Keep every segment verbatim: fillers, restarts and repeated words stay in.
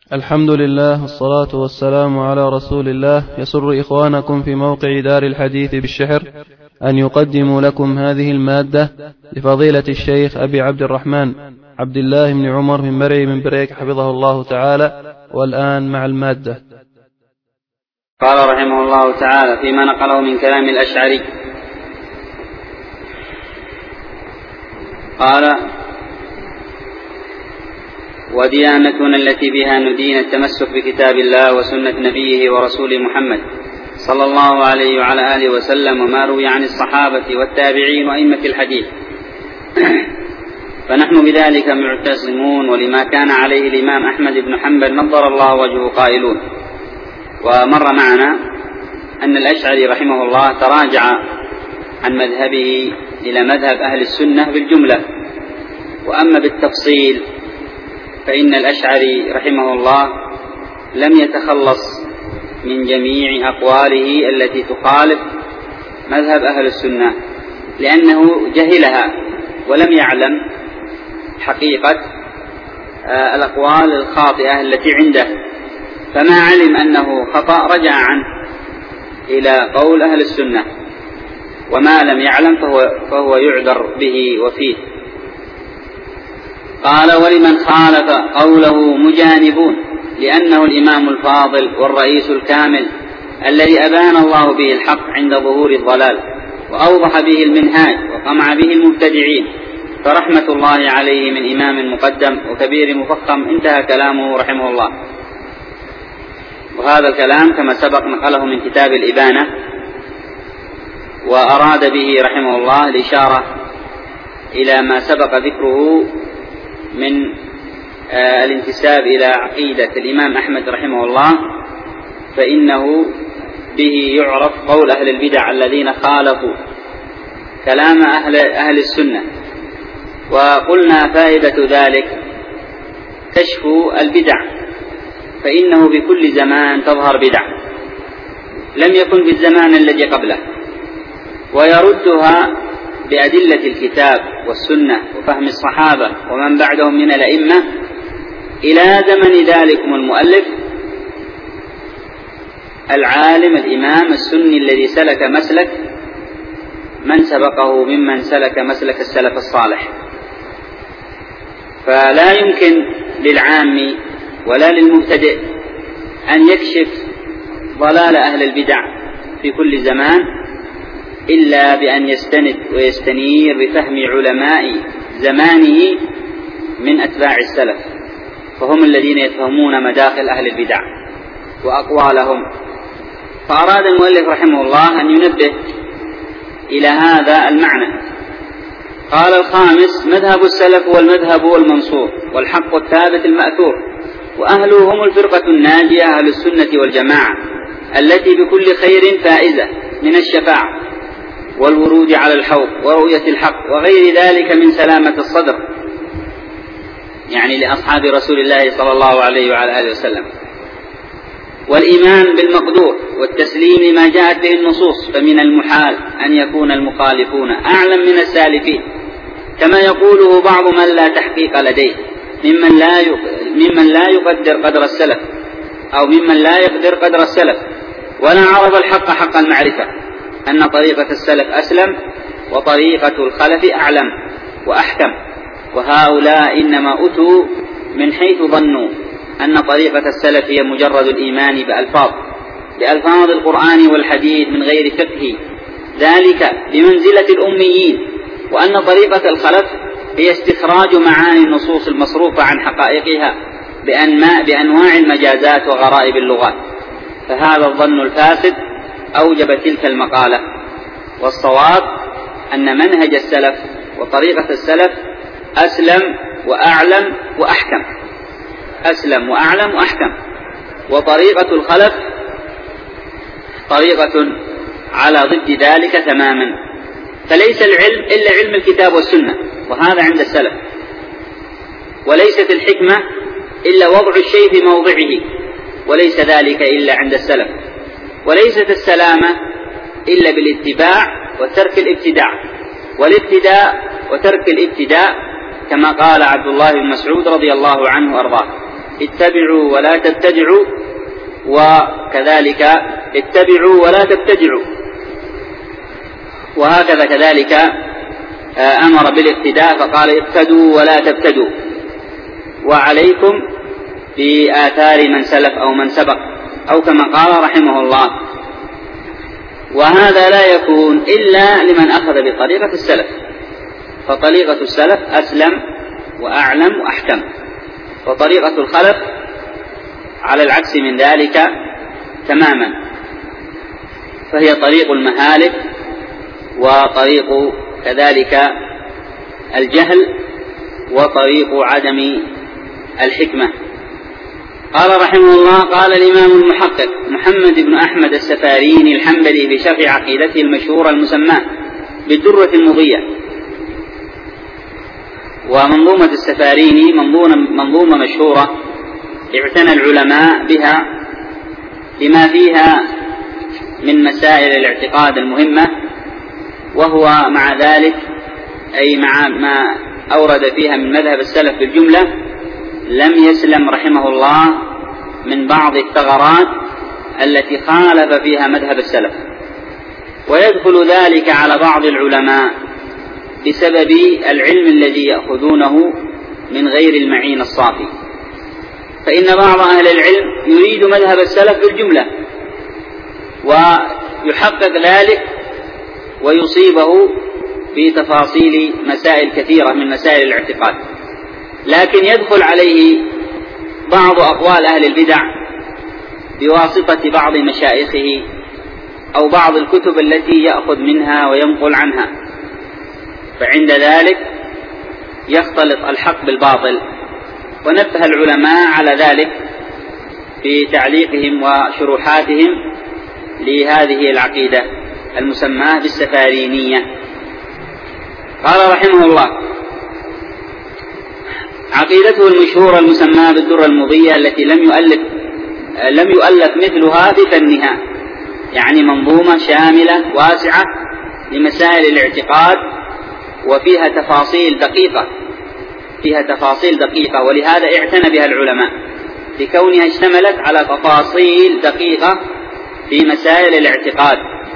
الحمد لله والصلاة والسلام على رسول الله. يسر إخوانكم في موقع دار الحديث بالشحر أن يقدموا لكم هذه المادة لفضيلة الشيخ أبي عبد الرحمن عبد الله بن عمر من مرعي من بريك حفظه الله تعالى. والآن مع المادة. قال رحمه الله تعالى فيما نقله من كلام الأشعري، قال: وديانتنا التي بها ندين التمسك بكتاب الله وسنة نبيه ورسوله محمد صلى الله عليه وعلى آله وسلم وما روي عن الصحابة والتابعين وأئمة الحديث فنحن بذلك معتصمون، ولما كان عليه الإمام أحمد بن حنبل نضر الله وجهه قائلون. ومر معنا أن الأشعري رحمه الله تراجع عن مذهبه إلى مذهب أهل السنة بالجملة، وأما بالتفصيل فإن الأشعري رحمه الله لم يتخلص من جميع أقواله التي تخالف مذهب أهل السنة، لأنه جهلها ولم يعلم حقيقة الأقوال الخاطئة التي عنده، فما علم أنه خطأ رجع عنه إلى قول أهل السنة، وما لم يعلم فهو, فهو يعذر به وفيه. قال: ولمن خالف قوله مجانبون، لأنه الإمام الفاضل والرئيس الكامل الذي أبان الله به الحق عند ظهور الضلال وأوضح به المنهاج وقمع به المبتدعين، فرحمة الله عليه من إمام مقدم وكبير مفخم. انتهى كلامه رحمه الله. وهذا الكلام كما سبق نقله من كتاب الإبانة، وأراد به رحمه الله الإشارة إلى ما سبق ذكره من آه الانتساب إلى عقيدة الإمام أحمد رحمه الله، فإنه به يعرف قول أهل البدع الذين خالفوا كلام أهل, أهل السنة. وقلنا فائدة ذلك كشف البدع، فإنه بكل زمان تظهر بدع لم يكن في الزمان الذي قبله، ويردها بأدلة الكتاب والسنة وفهم الصحابة ومن بعدهم من الأئمة إلى زمن ذلكم المؤلف العالم الإمام السني الذي سلك مسلك من سبقه ممن سلك مسلك السلف الصالح. فلا يمكن للعام ولا للمبتدئ أن يكشف ضلال أهل البدع في كل زمان إلا بأن يستند ويستنير بفهم علماء زمانه من أتباع السلف، فهم الذين يفهمون مداخل أهل البدع وأقوالهم. فأراد المؤلف رحمه الله أن ينبه إلى هذا المعنى. قال: الخامس: مذهب السلف والمذهب والمنصور والحق الثابت المأثور، وأهله هم الفرقة الناجية أهل السنة والجماعة التي بكل خير فائزة من الشفاعة والورود على الحوض ورؤية الحق وغير ذلك من سلامة الصدر، يعني لأصحاب رسول الله صلى الله عليه وعلى آله وسلم، والإيمان بالمقدور والتسليم لما جاءت به النصوص. فمن المحال أن يكون المخالفون أعلم من السالفين، كما يقوله بعض من لا تحقيق لديه ممن لا ممن لا يقدر قدر السلف، أو ممن لا يقدر قدر السلف ولا عرف الحق حق المعرفة، أن طريقة السلف أسلم وطريقة الخلف أعلم وأحكم. وهؤلاء إنما أتوا من حيث ظنوا أن طريقة السلف هي مجرد الإيمان بألفاظ بألفاظ القرآن والحديث من غير فقه، ذلك بمنزلة الأميين، وأن طريقة الخلف هي استخراج معاني النصوص المصروفة عن حقائقها بأنواع المجازات وغرائب اللغات. فهذا الظن الفاسد أوجب تلك المقالة. والصواب أن منهج السلف وطريقة السلف أسلم وأعلم وأحكم، أسلم وأعلم وأحكم. وطريقة الخلف طريقة على ضد ذلك تماما. فليس العلم إلا علم الكتاب والسنة، وهذا عند السلف. وليست الحكمة إلا وضع الشيء في موضعه، وليس ذلك إلا عند السلف. وليست السلامة إلا بالاتباع وترك الابتداع، والابتداء وترك الابتداء كما قال عبد الله بن مسعود رضي الله عنه وأرضاه: اتبعوا ولا تبتدعوا، وكذلك اتبعوا ولا تبتدعوا، وهكذا كذلك أمر بالاقتداء فقال اقتدوا ولا تبتدوا، وعليكم بآثار من سلف أو من سبق، أو كما قال رحمه الله. وهذا لا يكون إلا لمن أخذ بطريقة السلف، فطريقة السلف أسلم وأعلم وأحكم، وطريقة الخلف على العكس من ذلك تماما، فهي طريق المهالك وطريق كذلك الجهل وطريق عدم الحكمة. قال رحمه الله: قال الإمام المحقق محمد بن أحمد السفاريني الحنبلي بشرح عقيدته المشهورة المسماة بالدرة المضية. ومنظومة السفاريني منظومة مشهورة اعتنى العلماء بها لما فيها من مسائل الاعتقاد المهمة، وهو مع ذلك أي مع ما أورد فيها من مذهب السلف بالجملة لم يسلم رحمه الله من بعض الثغرات التي خالف فيها مذهب السلف، ويدخل ذلك على بعض العلماء بسبب العلم الذي يأخذونه من غير المعين الصافي. فإن بعض أهل العلم يريد مذهب السلف بالجملة ويحقق ذلك ويصيبه في تفاصيل مسائل كثيرة من مسائل الاعتقاد، لكن يدخل عليه بعض أقوال أهل البدع بواسطة بعض مشايخه أو بعض الكتب التي يأخذ منها وينقل عنها، فعند ذلك يختلط الحق بالباطل. ونبه العلماء على ذلك في تعليقهم وشروحاتهم لهذه العقيدة المسماة بالسفارينية. قال رحمه الله: عقيدته المشهورة المسماة بالدرة المضية التي لم يؤلف لم يؤلف مثلها في فنها، يعني منظومة شاملة واسعة لمسائل الاعتقاد، وفيها تفاصيل دقيقة فيها تفاصيل دقيقة ولهذا اعتنى بها العلماء لكونها اشتملت على تفاصيل دقيقة في مسائل الاعتقاد.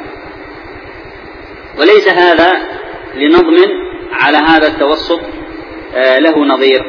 وليس هذا لنظم على هذا التوسط له نظير،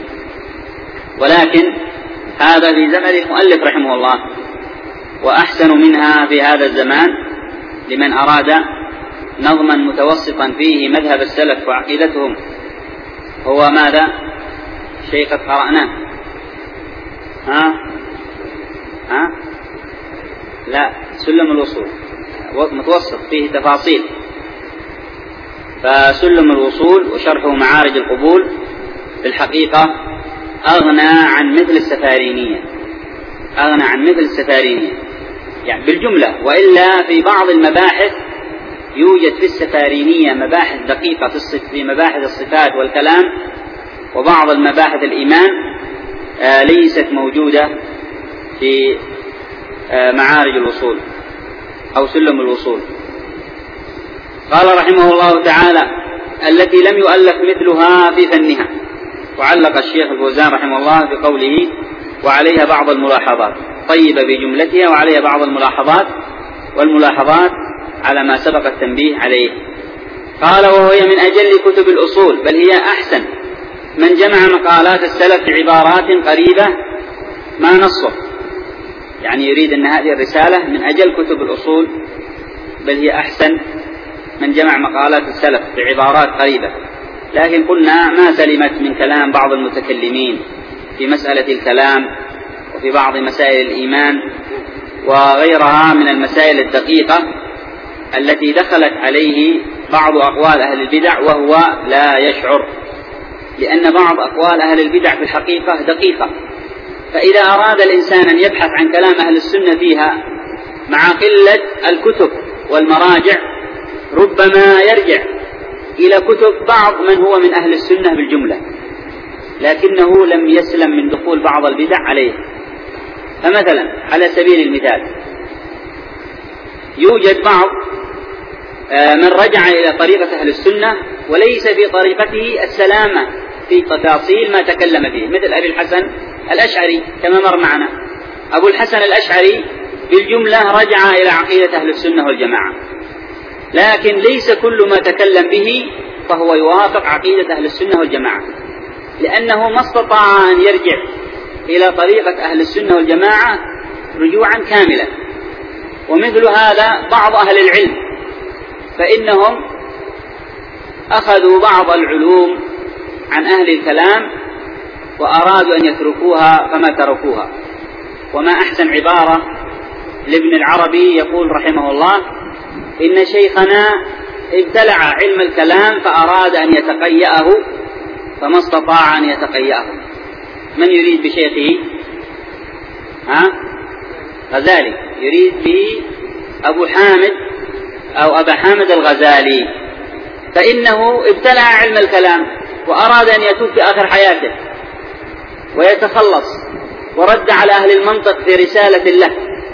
ولكن هذا في زمن المؤلف رحمه الله، وأحسن منها في هذا الزمان لمن أراد نظما متوسطا فيه مذهب السلف وعقيدتهم. هو ماذا؟ شيء قد قرأناه. ها؟ ها؟ لا، سلم الوصول متوسط فيه تفاصيل، فسلم الوصول وشرحه معارج القبول في الحقيقة أغنى عن مثل السفارينية أغنى عن مثل السفارينية يعني بالجملة. وإلا في بعض المباحث يوجد في السفارينية مباحث دقيقة في مباحث الصفات والكلام، وبعض المباحث الإيمان آه ليست موجودة في آه معارج الوصول أو سلم الوصول. قال رحمه الله تعالى: التي لم يؤلف مثلها في فنها. وعلق الشيخ الفوزان رحمه الله بقوله: وعليها بعض الملاحظات، طيبة بجملتها وعليها بعض الملاحظات، والملاحظات على ما سبق التنبيه عليه. قال: وهي من أجل كتب الأصول، بل هي أحسن من جمع مقالات السلف بعبارات قريبة ما نصه، يعني يريد أن هذه الرسالة من أجل كتب الأصول، بل هي أحسن من جمع مقالات السلف بعبارات قريبة. لكن قلنا ما سلمت من كلام بعض المتكلمين في مسألة الكلام وفي بعض مسائل الإيمان وغيرها من المسائل الدقيقة التي دخلت عليه بعض أقوال أهل البدع وهو لا يشعر، لأن بعض أقوال أهل البدع في الحقيقة دقيقة، فإذا أراد الإنسان أن يبحث عن كلام أهل السنة فيها مع قلة الكتب والمراجع ربما يرجع إلى كتب بعض من هو من أهل السنة بالجملة، لكنه لم يسلم من دخول بعض البدع عليه. فمثلا على سبيل المثال يوجد بعض من رجع إلى طريقة أهل السنة وليس في طريقته السلامة في تفاصيل ما تكلم فيه، مثل أبي الحسن الأشعري كما مر معنا. أبو الحسن الأشعري بالجملة رجع إلى عقيدة أهل السنة والجماعة، لكن ليس كل ما تكلم به فهو يوافق عقيدة أهل السنة والجماعة، لأنه ما استطاع أن يرجع إلى طريقة أهل السنة والجماعة رجوعا كاملا. ومثل هذا بعض أهل العلم فإنهم أخذوا بعض العلوم عن أهل الكلام وأرادوا أن يتركوها فما تركوها. وما أحسن عبارة لابن العربي يقول رحمه الله: إن شيخنا ابتلع علم الكلام فأراد أن يتقيأه فما استطاع أن يتقيأه. من يريد بشيخه؟ ها؟ غزالي يريد به أبو حامد أو أبا حامد الغزالي، فإنه ابتلع علم الكلام وأراد أن يتوب في آخر حياته ويتخلص، ورد على أهل المنطق في رسالة له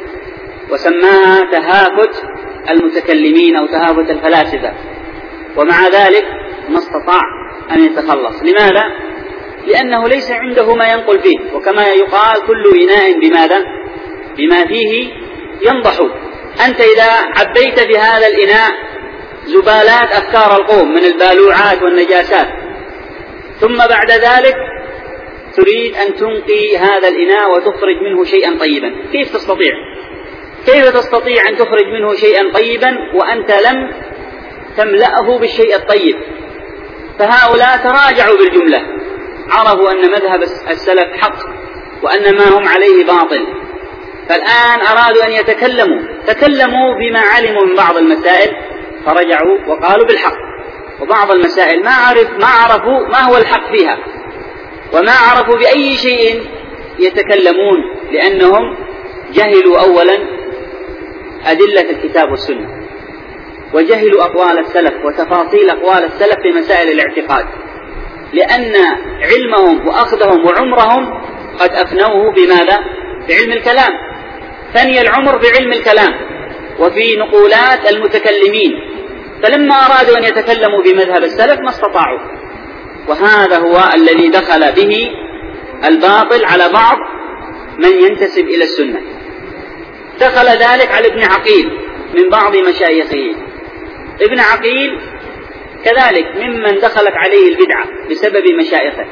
وسماها تهافت المتكلمين أو تهافت الفلاسفة، ومع ذلك ما استطاع أن يتخلص. لماذا؟ لأنه ليس عنده ما ينقل فيه، وكما يقال كل إناء بماذا؟ بما فيه ينضح. أنت إذا عبيت في هذا الإناء زبالات أفكار القوم من البالوعات والنجاسات، ثم بعد ذلك تريد أن تنقي هذا الإناء وتخرج منه شيئا طيبا، كيف تستطيع؟ كيف تستطيع أن تخرج منه شيئا طيبا وأنت لم تملأه بالشيء الطيب؟ فهؤلاء تراجعوا بالجملة، عرفوا أن مذهب السلف حق وأن ما هم عليه باطل، فالآن أرادوا أن يتكلموا، تكلموا بما علموا من بعض المسائل فرجعوا وقالوا بالحق، وبعض المسائل ما عرف ما عرفوا ما هو الحق فيها وما عرفوا بأي شيء يتكلمون، لأنهم جهلوا أولا أدلة الكتاب والسنة، وجهلوا أقوال السلف وتفاصيل أقوال السلف في مسائل الاعتقاد، لأن علمهم وأخذهم وعمرهم قد أفنوه بماذا؟ بعلم الكلام، ثني العمر بعلم الكلام وفي نقولات المتكلمين، فلما أرادوا أن يتكلموا بمذهب السلف ما استطاعوا. وهذا هو الذي دخل به الباطل على بعض من ينتسب إلى السنة. دخل ذلك على ابن عقيل من بعض مشايخه. ابن عقيل كذلك ممن دخلت عليه البدعة بسبب مشايخه،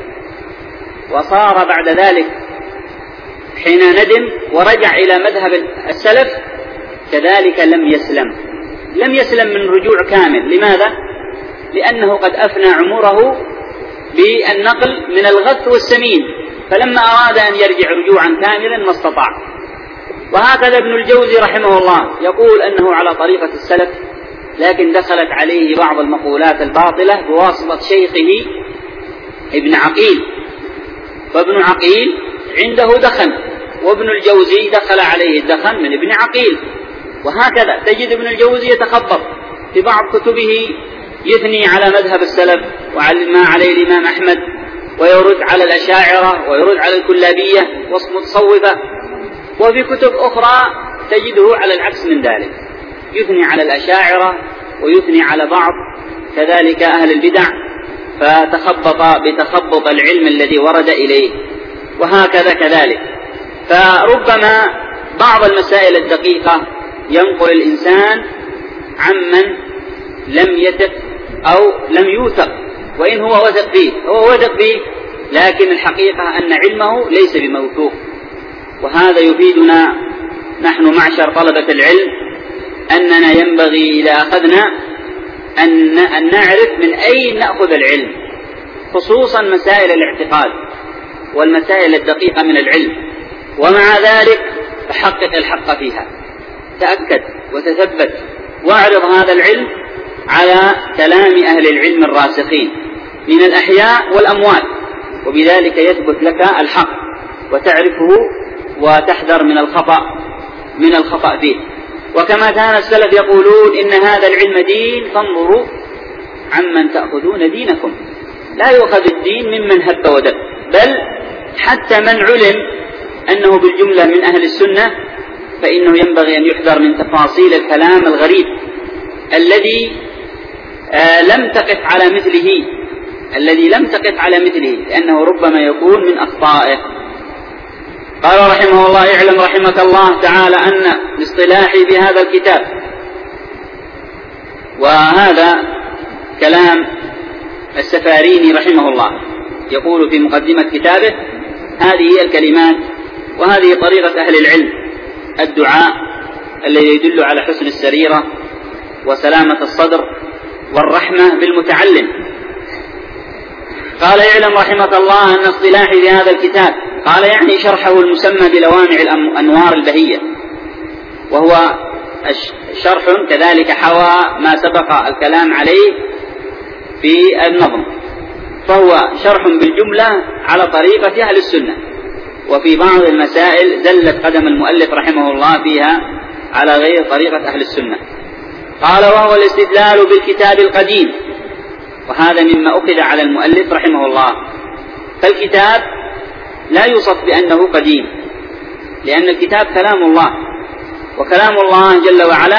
وصار بعد ذلك حين ندم ورجع إلى مذهب السلف كذلك لم يسلم لم يسلم من رجوع كامل. لماذا؟ لأنه قد أفنى عمره بالنقل من الغث والسمين، فلما أراد أن يرجع رجوعا كاملا ما استطاع. وهكذا ابن الجوزي رحمه الله يقول أنه على طريقة السلف، لكن دخلت عليه بعض المقولات الباطلة بواسطة شيخه ابن عقيل، فابن عقيل عنده دخن، وابن الجوزي دخل عليه الدخن من ابن عقيل. وهكذا تجد ابن الجوزي يتخبط في بعض كتبه يثني على مذهب السلف وعلى ما عليه الإمام أحمد، ويرد على الأشاعرة ويرد على الكلابية والمتصوفة، وفي كتب أخرى تجده على العكس من ذلك، يثني على الأشاعرة ويثني على بعض كذلك أهل البدع، فتخبط بتخبط العلم الذي ورد إليه. وهكذا كذلك، فربما بعض المسائل الدقيقة ينقل الإنسان عمن لم يثق أو لم يوثق، وإن هو وثق فيه هو وثق فيه لكن الحقيقة أن علمه ليس بموثوق. وهذا يفيدنا نحن معشر طلبة العلم أننا ينبغي إذا أخذنا أن, أن نعرف من أين نأخذ العلم، خصوصا مسائل الاعتقاد والمسائل الدقيقة من العلم، ومع ذلك فحقق الحق فيها، تأكد وتثبت، واعرض هذا العلم على كلام أهل العلم الراسخين من الأحياء والأموات، وبذلك يثبت لك الحق وتعرفه وتحذر من الخطأ من الخطأ فيه. وكما كان السلف يقولون إن هذا العلم دين فانظروا عمن تأخذون دينكم، لا يؤخذ الدين ممن هب ودب، بل حتى من علم أنه بالجملة من أهل السنة فإنه ينبغي أن يحذر من تفاصيل الكلام الغريب الذي آه لم تقف على مثله الذي لم تقف على مثله لأنه ربما يكون من أخطائه. قال رحمه الله: اعلم رحمك الله تعالى أن الاصطلاح بهذا الكتاب، وهذا كلام السفاريني رحمه الله، يقول في مقدمة كتابه: هذه الكلمات وهذه طريقة أهل العلم، الدعاء الذي يدل على حسن السريرة وسلامة الصدر والرحمة بالمتعلم. قال: اعلم رحمك الله أن اصطلاحي لهذا الكتاب، قال يعني شرحه المسمى بلوامع الأنوار البهية، وهو شرح كذلك حوى ما سبق الكلام عليه في النظم، فهو شرح بالجملة على طريقة أهل السنة، وفي بعض المسائل زلت قدم المؤلف رحمه الله فيها على غير طريقة أهل السنة. قال: وهو الاستدلال بالكتاب القديم، وهذا مما أخذ على المؤلف رحمه الله. فالكتاب لا يوصف بأنه قديم، لأن الكتاب كلام الله، وكلام الله جل وعلا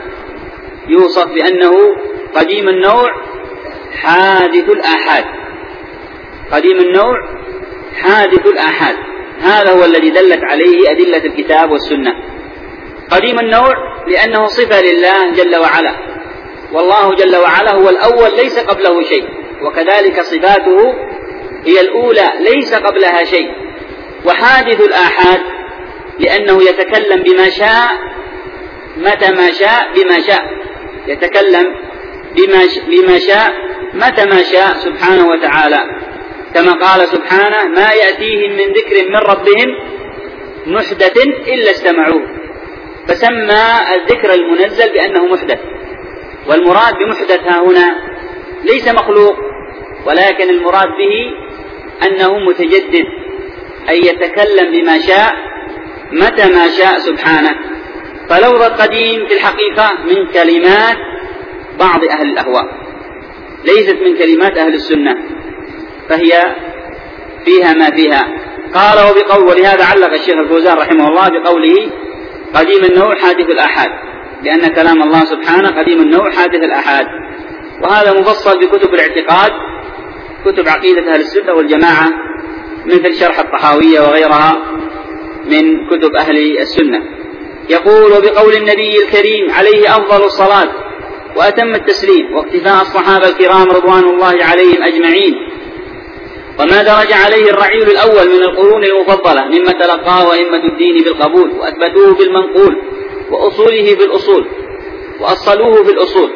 يوصف بأنه قديم النوع حادث الآحاد. قديم النوع حادث الآحاد، هذا هو الذي دلت عليه أدلة الكتاب والسنة. قديم النوع لأنه صفة لله جل وعلا، والله جل وعلا هو الأول ليس قبله شيء، وكذلك صفاته هي الأولى ليس قبلها شيء. وحادث الآحاد لأنه يتكلم بما شاء متى ما شاء بما شاء، يتكلم بما شاء متى ما شاء سبحانه وتعالى، كما قال سبحانه: ما يأتيهم من ذكر من ربهم محدث إلا استمعوه، فسمى الذكر المنزل بأنه محدث. والمراد بمحدث ها هنا ليس مخلوق، ولكن المراد به أنه متجدد، أي يتكلم بما شاء متى ما شاء سبحانه. فلفظ القديم في الحقيقة من كلمات بعض أهل الأهواء، ليست من كلمات أهل السنة، فهي فيها ما فيها. قال: وبقول، ولهذا علق الشيخ الفوزان رحمه الله بقوله: قديم النوع حادث الآحاد، لأن كلام الله سبحانه قديم النوع حادث الآحاد. وهذا مفصل بكتب الاعتقاد، كتب عقيدة أهل السنة والجماعة، مثل شرح الطحاوية وغيرها من كتب أهل السنة. يقول: وبقول النبي الكريم عليه أفضل الصلاة وأتم التسليم، واقتفاء الصحابة الكرام رضوان الله عليهم أجمعين، وما درج عليه الرعيل الأول من القرون المفضلة مما تلقاه أئمة الدين بالقبول، وأثبتوه بالمنقول، وأصوله بالأصول، وأصلوه بالأصول.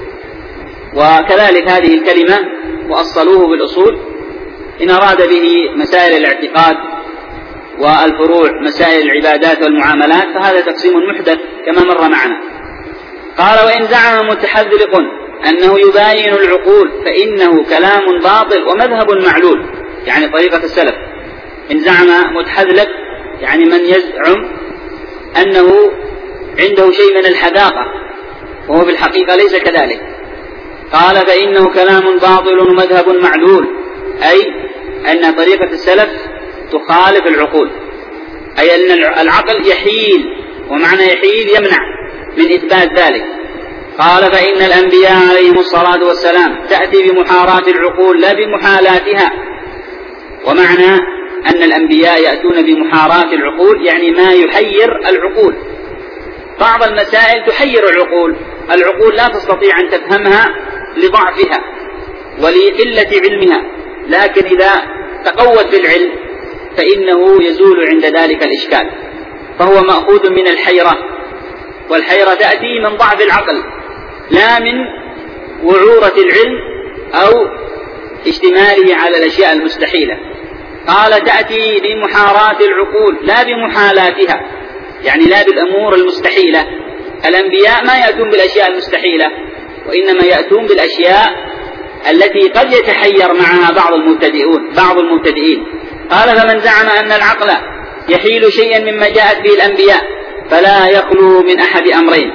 وكذلك هذه الكلمة وأصلوه بالأصول إن أراد به مسائل الاعتقاد، والفروع مسائل العبادات والمعاملات، فهذا تقسيم محدث كما مر معنا. قال: وإن زعم متحذلق أنه يباين العقول فإنه كلام باطل ومذهب معلول، يعني طريقة السلف. إن زعم متحذلق يعني من يزعم أنه عنده شيء من الحذاقة، وهو في الحقيقة ليس كذلك. قال: فإنه كلام باطل ومذهب معلول، أي أن طريقة السلف تخالف العقول، أي أن العقل يحيل، ومعنى يحيل يمنع من إثبات ذلك. قال: فإن الأنبياء عليهم الصلاة والسلام تأتي بمحارات العقول لا بمحالاتها. ومعنى أن الأنبياء يأتون بمحارات العقول يعني ما يحير العقول. بعض المسائل تحير العقول، العقول لا تستطيع أن تفهمها لضعفها ولقلة علمها، لكن إذا تقوت بالعلم فإنه يزول عند ذلك الإشكال، فهو مأخوذ من الحيرة، والحيرة تأتي من ضعف العقل لا من وعورة العلم أو اشتماله على الأشياء المستحيلة. قال: تأتي بمحارات العقول لا بمحالاتها، يعني لا بالأمور المستحيلة. الأنبياء ما يأتون بالأشياء المستحيلة، وإنما يأتون بالأشياء التي قد يتحير معها بعض المبتدئون بعض المبتدئين. قال: فمن زعم أن العقل يحيل شيئا مما جاءت به الأنبياء فلا يخلو من أحد أمرين.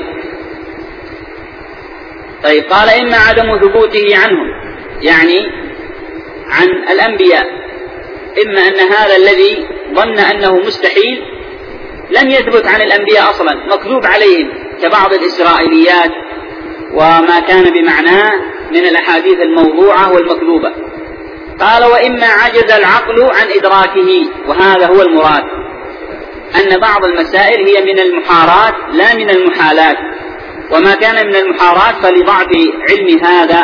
طيب، قال: إما عدم ثبوته عنهم، يعني عن الأنبياء، إما أن هذا الذي ظن أنه مستحيل لم يثبت عن الأنبياء أصلا، مكذوب عليهم كبعض الإسرائيليات وما كان بمعناه من الأحاديث الموضوعة والمكذوبة. قال: وإما عجز العقل عن إدراكه، وهذا هو المراد، أن بعض المسائل هي من المحارات لا من المحالات، وما كان من المحارات فلضعف علم هذا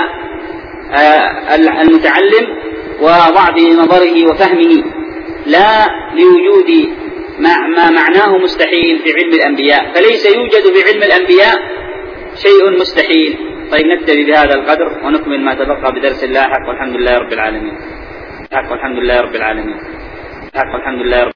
المتعلم وضعف نظره وفهمه، لا لوجود ما معناه مستحيل في علم الأنبياء، فليس يوجد في علم الأنبياء شيء مستحيل. طيب نكتفي بهذا القدر ونكمل ما تبقى بدرس لاحق، والحمد لله رب العالمين. والحمد لله رب العالمين. والحمد لله رب